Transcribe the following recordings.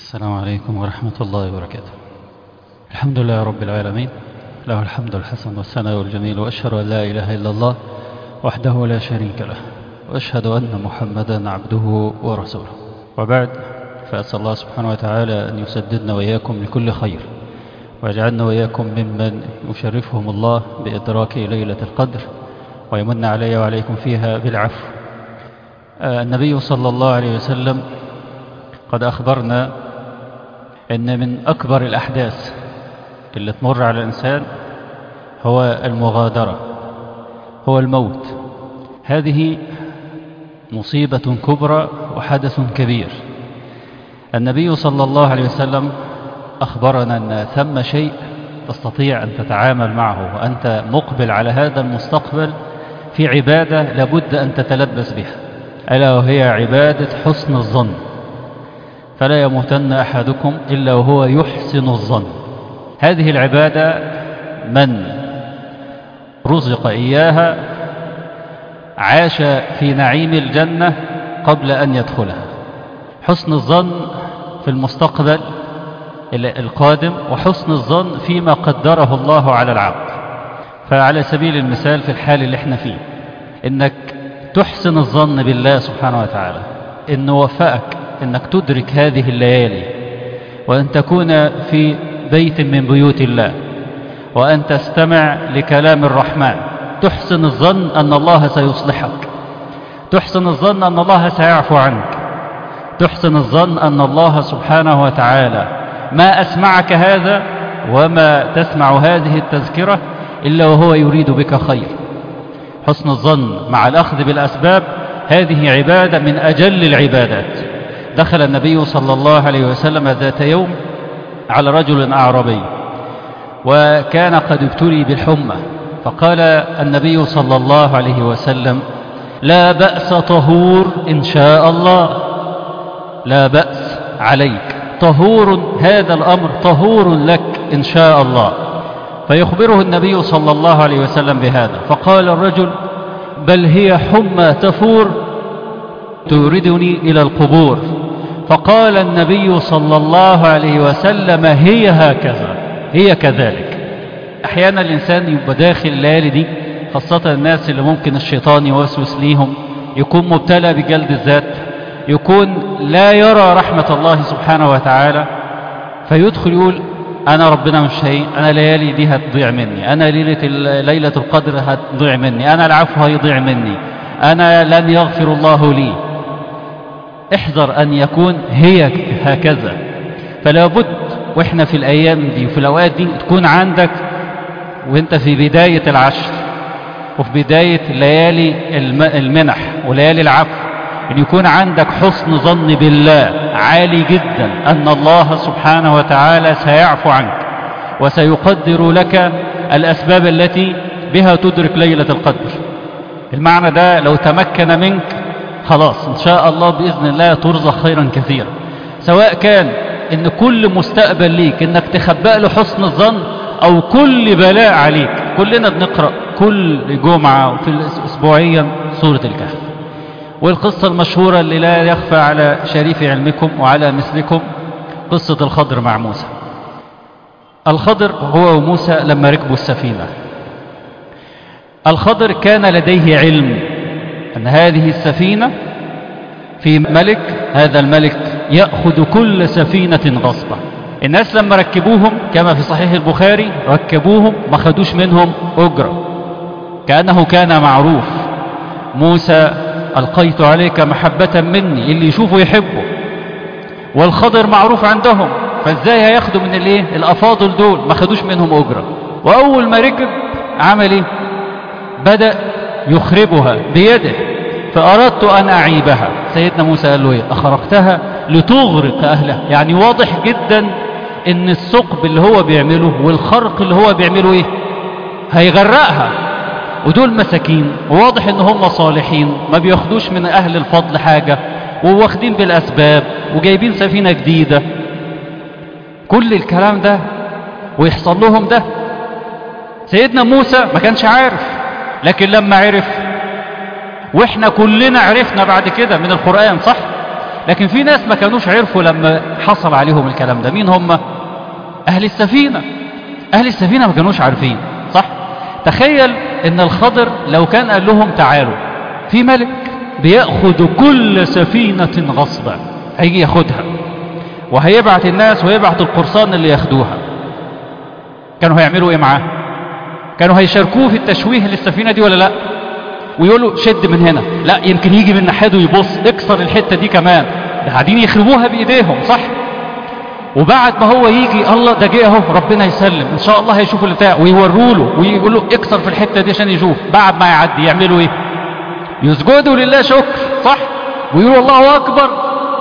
السلام عليكم ورحمة الله وبركاته. الحمد لله رب العالمين، له الحمد الحسن والثناء الجميل، وأشهد أن لا إله إلا الله وحده لا شريك له، وأشهد أن محمدا عبده ورسوله. وبعد، فأسأل الله سبحانه وتعالى أن يسددنا وإياكم لكل خير، ويجعلنا وإياكم ممن يشرفهم الله بإدراك ليلة القدر ويمن علي وعليكم فيها بالعفو. النبي صلى الله عليه وسلم قد أخبرنا أن من أكبر الأحداث اللي تمر على الإنسان هو المغادرة، هو الموت. هذه مصيبة كبرى وحدث كبير. النبي صلى الله عليه وسلم أخبرنا أن ثم شيء تستطيع أن تتعامل معه وأنت مقبل على هذا المستقبل في عبادة لابد أن تتلبس بها، ألا وهي عبادة حسن الظن. فلا يموتن أحدكم إلا وهو يحسن الظن. هذه العبادة من رزق إياها عاش في نعيم الجنة قبل أن يدخلها. حسن الظن في المستقبل القادم، وحسن الظن فيما قدره الله على العبد. فعلى سبيل المثال في الحال اللي احنا فيه، انك تحسن الظن بالله سبحانه وتعالى انه وفقك انك تدرك هذه الليالي، وان تكون في بيت من بيوت الله، وان تستمع لكلام الرحمن. تحسن الظن ان الله سيصلحك، تحسن الظن ان الله سيعفو عنك، تحسن الظن ان الله سبحانه وتعالى ما أسمعك هذا وما تسمع هذه التذكرة إلا وهو يريد بك خير. حسن الظن مع الأخذ بالأسباب هذه عبادة من أجل العبادات. دخل النبي صلى الله عليه وسلم ذات يوم على رجل أعرابي وكان قد ابتلي بالحمى، فقال النبي صلى الله عليه وسلم: لا بأس طهور إن شاء الله، لا بأس عليك، طهور، هذا الأمر طهور لك إن شاء الله. فيخبره النبي صلى الله عليه وسلم بهذا، فقال الرجل: بل هي حمى تفور توردني إلى القبور. فقال النبي صلى الله عليه وسلم: هي هكذا، هي كذلك. أحيانا الإنسان يبقى داخل الليالي دي، خاصة الناس اللي ممكن الشيطان يوسوس ليهم، يكون مبتلى بجلد الذات، يكون لا يرى رحمة الله سبحانه وتعالى، فيدخل يقول: أنا ربنا مش هي، أنا ليالي دي هتضيع مني، أنا ليلة القدر هتضيع مني، أنا العفو هيضيع مني، أنا لن يغفر الله لي. احذر أن يكون هي هكذا. فلا بد وإحنا في الأيام دي وفي الأوقات دي تكون عندك، وإنت في بداية العشر وفي بداية ليالي المنح وليالي العفو، أن يكون عندك حسن ظن بالله عالي جدا أن الله سبحانه وتعالى سيعفو عنك وسيقدر لك الأسباب التي بها تدرك ليلة القدر. المعنى ده لو تمكن منك خلاص إن شاء الله بإذن الله ترزق خيرا كثيرا، سواء كان إن كل مستقبل ليك إنك تخبأ له حسن الظن، أو كل بلاء عليك. كلنا بنقرأ كل جمعة في أسبوعيا سورة الكهف، والقصة المشهورة اللي لا يخفى على شريف علمكم وعلى مثلكم، قصة الخضر مع موسى. الخضر هو وموسى لما ركبوا السفينة، الخضر كان لديه علم أن هذه السفينة في ملك، هذا الملك يأخذ كل سفينة غصبا. الناس لما ركبوهم كما في صحيح البخاري، ركبوهم ما خدوش منهم أجرة، كأنه كان معروف: موسى ألقيت عليك محبة مني، اللي يشوفه يحبه. والخضر معروف عندهم، فازاي هياخدوا من الأفاضل دول؟ ما خدوش منهم أجرة. وأول ما ركب عمل ايه؟ بدأ يخربها بيده، فأردت أن أعيبها. سيدنا موسى قال له ايه؟ أخرقتها لتغرق أهلها. يعني واضح جدا ان الثقب اللي هو بيعمله والخرق اللي هو بيعمله ايه؟ هيغرقها. ودول مساكين، وواضح ان هم صالحين، ما بياخدوش من اهل الفضل حاجة، وواخدين بالاسباب، وجايبين سفينة جديدة. كل الكلام ده ويحصل لهم ده. سيدنا موسى ما كانش عارف، لكن لما عرف، واحنا كلنا عرفنا بعد كده من القرآن، صح؟ لكن في ناس ما كانوش عرفوا لما حصل عليهم الكلام ده. مين هم؟ أهل السفينة. أهل السفينة ما كانوش عارفين، صح؟ تخيل إن الخضر لو كان قال لهم تعالوا، في ملك بيأخذ كل سفينة غصبا، هيجي ياخدها وهيبعت الناس ويبعت القرصان اللي ياخدوها، كانوا هيعملوا ايه معاه؟ كانوا هيشاركوه في التشويه للسفينة دي ولا لا؟ ويقولوا شد من هنا، لا يمكن يجي من ناحيته يبص اكسر الحتة دي كمان، ده قاعدين يخربوها بايديهم، صح؟ وبعد ما هو يجي الله ده جه اهو ربنا يسلم ان شاء الله هيشوفوا اللي بتاع، ويوروا له ويقولوا اكسر في الحتة دي عشان يشوف. بعد ما يعدي يعملوا ايه؟ يسجدوا لله شكر، صح؟ ويقولوا الله اكبر.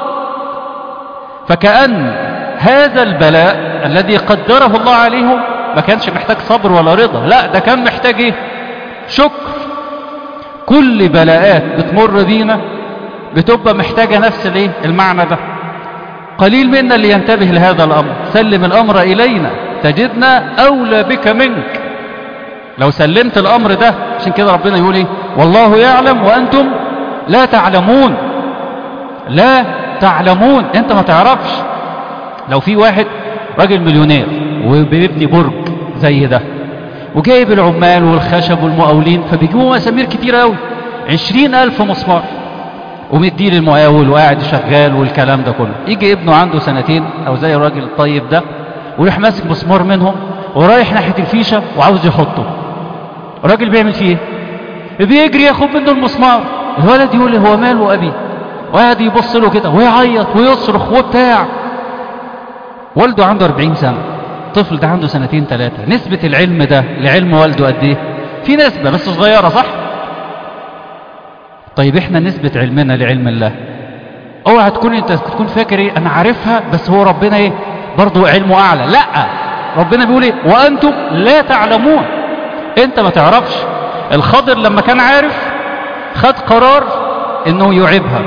فكأن هذا البلاء الذي قدره الله عليهم ما كانش محتاج صبر ولا رضا، لا ده كان محتاج ايه؟ شكر. كل بلاءات بتمر بينا بتبقى محتاجة نفس الايه؟ المعنى ده. قليل منا اللي ينتبه لهذا الامر. سلم الامر الينا تجدنا اولى بك منك. لو سلمت الامر ده، عشان كده ربنا يقول ايه؟ والله يعلم وانتم لا تعلمون. لا تعلمون، انت ما تعرفش. لو في واحد راجل مليونير وبيبني برج زي ده وجايب العمال والخشب والمقاولين، فبيجيبوا مسامير كتير قوي، 20,000 مسمار، ومديه للمقاول وقاعد شغال والكلام ده كله. يجي ابنه عنده سنتين او زي الراجل الطيب ده ويروح ماسك مسمار منهم ورايح ناحية الفيشة وعاوز يحطه. الراجل بيعمل فيه ايه؟ بيجري ياخد منه المسمار. الولد يقول لي هو ماله ابي؟ وقاعد يبص له كده ويعيط ويصرخ وبتاع. والده عنده 40 سنة، الطفل ده عنده سنتين 3. نسبة العلم ده لعلم والده قد ايه؟ في نسبة بس صغيرة، صح؟ طيب احنا نسبة علمنا لعلم الله اوعى تكون انت تكون فاكر ايه انا عارفها بس هو ربنا ايه برضه علمه اعلى. لا، ربنا بيقول ايه؟ وانتم لا تعلمون. انت ما تعرفش. الخضر لما كان عارف خد قرار انه يعيبها،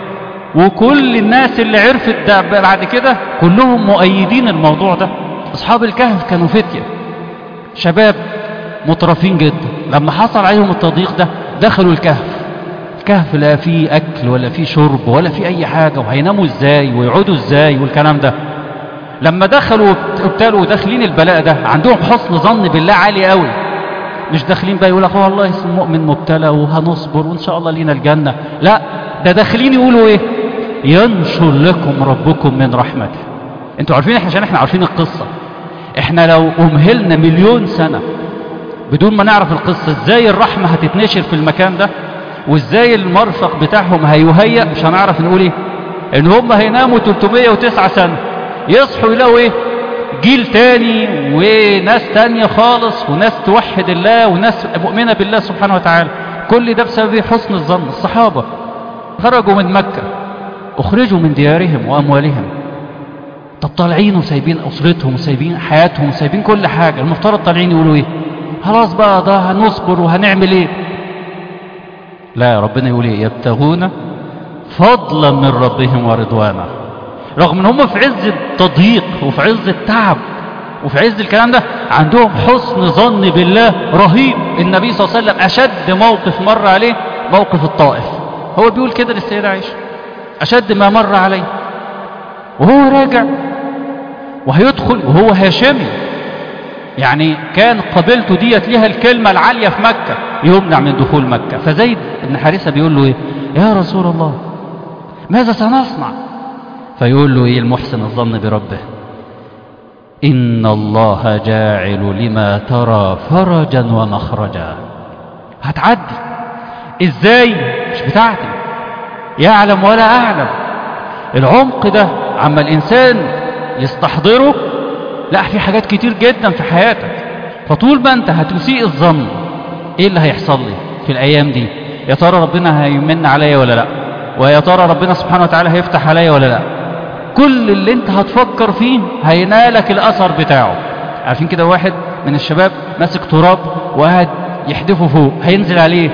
وكل الناس اللي عرفت ده بعد كده كلهم مؤيدين الموضوع ده. اصحاب الكهف كانوا فتية شباب مترفين جدا، لما حصل عليهم التضييق ده دخلوا الكهف. الكهف لا فيه اكل ولا فيه شرب ولا فيه اي حاجة، وهيناموا ازاي ويقعدوا ازاي والكلام ده. لما دخلوا وابتلوا داخلين البلاء ده عندهم حسن ظن بالله عالي قوي، مش داخلين بقى يقول لك والله اسم مؤمن مبتلى وهنصبر وان شاء الله لينا الجنة، لا ده داخلين يقولوا ايه؟ ينشر لكم ربكم من رحمته. انتوا عارفين عشان احنا عارفين القصة، احنا لو امهلنا 1,000,000 سنة بدون ما نعرف القصة ازاي الرحمة هتتنشر في المكان ده وازاي المرفق بتاعهم هيهيأ، مش هنعرف نقول ايه؟ ان هم هيناموا 309 سنة يصحوا يلاقوا ايه؟ جيل تاني وناس تانية خالص، وناس توحد الله وناس مؤمنة بالله سبحانه وتعالى. كل ده بسبب حسن الظن. الصحابة خرجوا من مكة، اخرجوا من ديارهم واموالهم، طب طالعين وسايبين اسرتهم وسايبين حياتهم وسايبين كل حاجة، المفترض طالعين يقولوا ايه؟ خلاص بقى ده هنصبر وهنعمل ايه؟ لا، ربنا يقول ايه؟ يبتغون فضلا من ربهم ورضوانا. رغم ان هم في عز التضييق وفي عز التعب وفي عز الكلام ده عندهم حسن ظن بالله رهيب. النبي صلى الله عليه وسلم اشد موقف مر عليه موقف الطائف، هو بيقول كده للسيدة عائشة اشد ما مر عليه، وهو راجع وهيدخل وهو هاشمي، يعني كان قبيلته ديت ليها الكلمة العالية في مكة، يمنع من دخول مكة. فزيد بن حارثة بيقول له ايه؟ يا رسول الله ماذا سنصنع؟ فيقول له ايه المحسن الظن بربه؟ إن الله جاعل لما ترى فرجا ومخرجا. هتعدي ازاي؟ مش بتاعتي، يعلم ولا أعلم. العمق ده عما الإنسان يستحضره، لا في حاجات كتير جدا في حياتك. فطول ما انت هتسيء الظن ايه اللي هيحصل لي في الأيام دي؟ يا ترى ربنا هيمن عليا ولا لا؟ ويا ترى ربنا سبحانه وتعالى هيفتح عليا ولا لا؟ كل اللي انت هتفكر فيه هينالك الأثر بتاعه. عارفين كده واحد من الشباب ماسك تراب وقاعد يحدفه فوق، هينزل عليه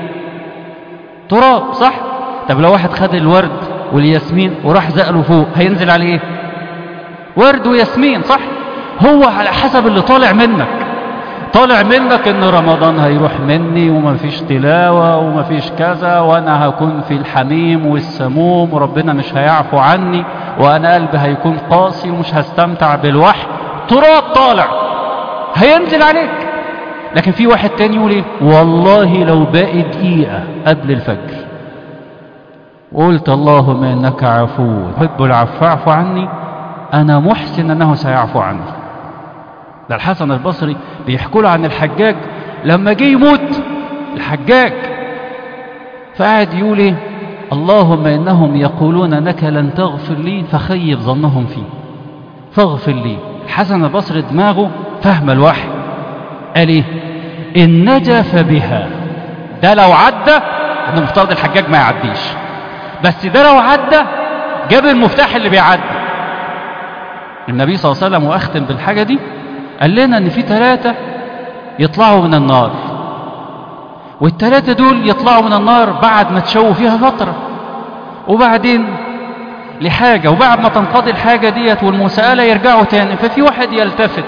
تراب، صح؟ طب لو واحد خد الورد والياسمين وراح زقله فوق، هينزل عليه ورد وياسمين، صح؟ هو على حسب اللي طالع منك. طالع منك ان رمضان هيروح مني ومفيش تلاوة ومفيش كذا، وانا هكون في الحميم والسموم وربنا مش هيعفو عني، وانا قلبي هيكون قاسي ومش هستمتع بالوحي. تراب طالع هينزل عليك. لكن في واحد تاني يقول ايه؟ والله لو باقي دقيقة قبل الفجر قلت اللهم انك عفو تحب العفو فاعف عني، انا محسن انه سيعفو عني. ده الحسن البصري بيحكوا له عن الحجاج لما جه يموت الحجاج، فقعد يقول ايه؟ اللهم انهم يقولون انك لن تغفر لي فخيب ظنهم فيه فاغفر لي. الحسن البصري دماغه فهم الوحي، قال ايه؟ ان نجا فبها. ده لو عدى، ان المفترض الحجاج ما يعديش، بس ده لو عدى جاب المفتاح اللي بيعدي. النبي صلى الله عليه وسلم، واختم بالحاجة دي، قال لنا ان في 3 يطلعوا من النار، وال3 دول يطلعوا من النار بعد ما تشووا فيها فترة، وبعدين لحاجة، وبعد ما تنقضي الحاجة ديت والمساءلة يرجعوا تاني. ففي واحد يلتفت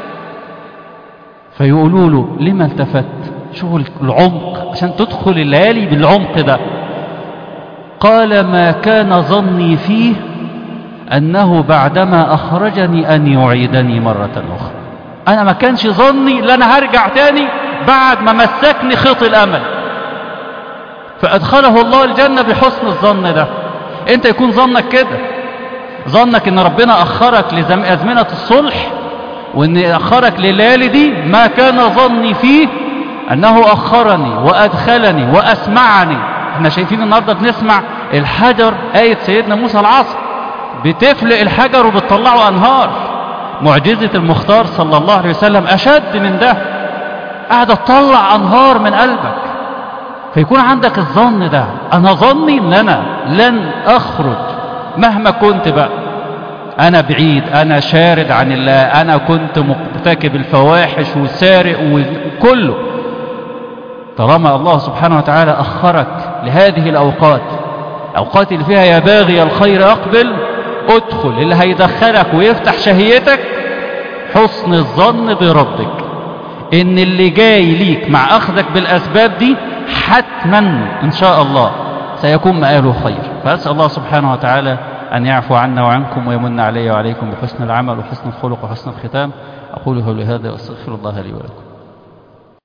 فيقولوا له لما التفت؟ شوفوا العمق عشان تدخل الليالي بالعمق ده. قال ما كان ظني فيه أنه بعدما أخرجني أن يعيدني مرة أخرى. أنا ما كانش ظني لأن أنا هرجع تاني بعد ما مسكني خيط الأمل، فأدخله الله الجنة بحسن الظن ده. أنت يكون ظنك كده، ظنك أن ربنا أخرك لأزمنة الصلح وأن أخرك لليالي دي. ما كان ظني فيه أنه أخرني وأدخلني وأسمعني. احنا شايفين النهاردة بنسمع الحجر، آية سيدنا موسى العصر، بتفلق الحجر وبتطلعه أنهار. معجزة المختار صلى الله عليه وسلم أشد من ده، قاعدة تطلع أنهار من قلبك. فيكون عندك الظن ده، أنا ظني أن أنا لن أخرج مهما كنت بقى، أنا بعيد، أنا شارد عن الله، أنا كنت مرتكب الفواحش وسارق وكله. طالما الله سبحانه وتعالى أخرك لهذه الأوقات، الأوقات اللي فيها يا باغي الخير أقبل، ادخل. اللي هيدخلك ويفتح شهيتك حسن الظن بربك، ان اللي جاي ليك مع اخذك بالاسباب دي حتما ان شاء الله سيكون مآله خير. فأسأل الله سبحانه وتعالى أن يعفو عنا وعنكم ويمن علي وعليكم بحسن العمل وحسن الخلق وحسن الختام. أقول قولي هذا وأستغفر الله لي ولكم.